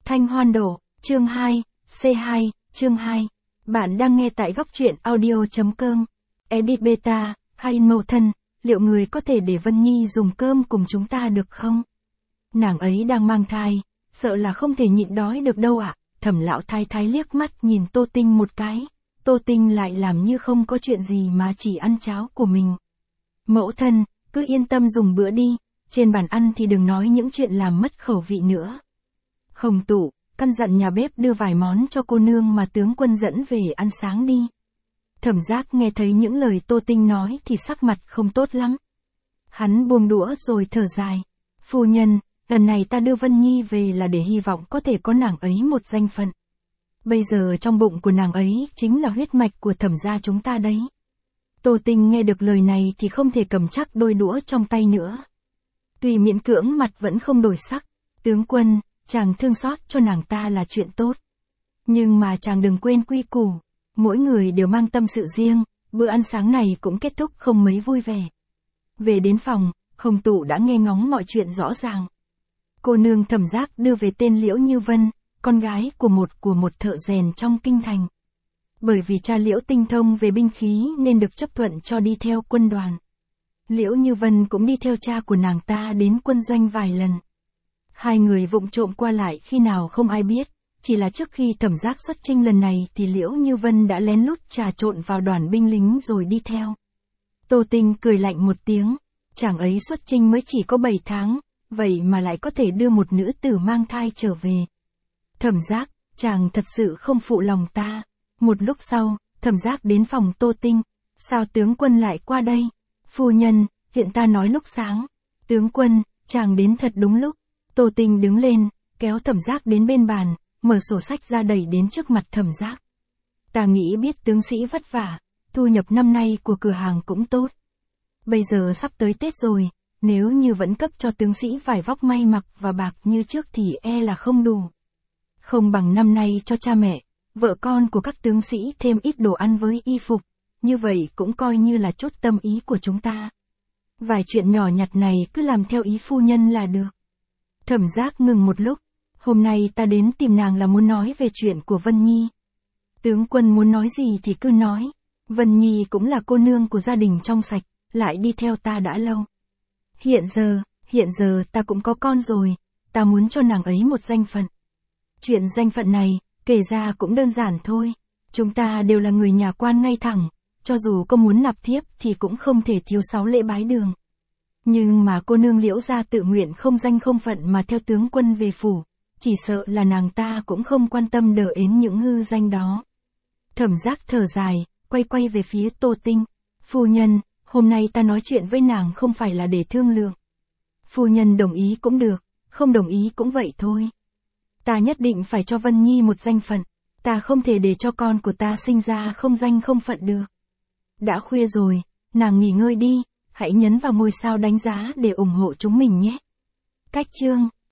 Thanh Hoan Đổ, chương 2, C2, chương 2. Bạn đang nghe tại góc truyện audio.com. Edit Beta, hay mẫu thân, liệu người có thể để Vân Nhi dùng cơm cùng chúng ta được không? Nàng ấy đang mang thai, sợ là không thể nhịn đói được đâu ạ. Thẩm lão thái thái liếc mắt nhìn Tô Tinh một cái, Tô Tinh lại làm như không có chuyện gì mà chỉ ăn cháo của mình. Mẫu thân, cứ yên tâm dùng bữa đi, trên bàn ăn thì đừng nói những chuyện làm mất khẩu vị nữa. Hồng Tụ, căn dặn nhà bếp đưa vài món cho cô nương mà tướng quân dẫn về ăn sáng đi. Thẩm Giác nghe thấy những lời Tô Tinh nói thì sắc mặt không tốt lắm. Hắn buông đũa rồi thở dài. Phu nhân, lần này ta đưa Vân Nhi về là để hy vọng có thể có nàng ấy một danh phận. Bây giờ trong bụng của nàng ấy chính là huyết mạch của Thẩm gia chúng ta đấy. Tô Tinh nghe được lời này thì không thể cầm chắc đôi đũa trong tay nữa. Tuy miễn cưỡng mặt vẫn không đổi sắc. Tướng quân, chàng thương xót cho nàng ta là chuyện tốt. Nhưng mà chàng đừng quên quy củ. Mỗi người đều mang tâm sự riêng, bữa ăn sáng này cũng kết thúc không mấy vui vẻ. Về đến phòng, Hồng Tụ đã nghe ngóng mọi chuyện rõ ràng. Cô nương Thẩm Giác đưa về tên Liễu Như Vân, con gái của một thợ rèn trong kinh thành. Bởi vì cha Liễu tinh thông về binh khí nên được chấp thuận cho đi theo quân đoàn. Liễu Như Vân cũng đi theo cha của nàng ta đến quân doanh vài lần. Hai người vụng trộm qua lại khi nào không ai biết, chỉ là trước khi Thẩm Giác xuất chinh lần này thì Liễu Như Vân đã lén lút trà trộn vào đoàn binh lính rồi đi theo. Tô Tinh cười lạnh một tiếng, chàng ấy xuất chinh mới chỉ có 7 tháng, vậy mà lại có thể đưa một nữ tử mang thai trở về. Thẩm Giác, chàng thật sự không phụ lòng ta. Một lúc sau, Thẩm Giác đến phòng Tô Tinh. Sao tướng quân lại qua đây? Phu nhân, hiện ta nói lúc sáng. Tướng quân, chàng đến thật đúng lúc. Tô Tinh đứng lên, kéo Thẩm Giác đến bên bàn, mở sổ sách ra đẩy đến trước mặt Thẩm Giác. Ta nghĩ biết tướng sĩ vất vả, thu nhập năm nay của cửa hàng cũng tốt. Bây giờ sắp tới Tết rồi, nếu như vẫn cấp cho tướng sĩ vải vóc may mặc và bạc như trước thì e là không đủ. Không bằng năm nay cho cha mẹ, vợ con của các tướng sĩ thêm ít đồ ăn với y phục, như vậy cũng coi như là chốt tâm ý của chúng ta. Vài chuyện nhỏ nhặt này cứ làm theo ý phu nhân là được. Thẩm Giác ngừng một lúc, hôm nay ta đến tìm nàng là muốn nói về chuyện của Vân Nhi. Tướng quân muốn nói gì thì cứ nói, Vân Nhi cũng là cô nương của gia đình trong sạch, lại đi theo ta đã lâu. Hiện giờ ta cũng có con rồi, ta muốn cho nàng ấy một danh phận. Chuyện danh phận này, kể ra cũng đơn giản thôi, chúng ta đều là người nhà quan ngay thẳng, cho dù có muốn nạp thiếp thì cũng không thể thiếu 6 lễ bái đường. Nhưng mà cô nương Liễu gia tự nguyện không danh không phận mà theo tướng quân về phủ, chỉ sợ là nàng ta cũng không quan tâm đỡ ến những hư danh đó. Thẩm Giác thở dài, quay về phía Tô Tinh. Phu nhân, hôm nay ta nói chuyện với nàng không phải là để thương lượng. Phu nhân đồng ý cũng được, không đồng ý cũng vậy thôi. Ta nhất định phải cho Vân Nhi một danh phận, ta không thể để cho con của ta sinh ra không danh không phận được. Đã khuya rồi, nàng nghỉ ngơi đi, hãy nhấn vào ngôi sao đánh giá để ủng hộ chúng mình nhé. Cách chương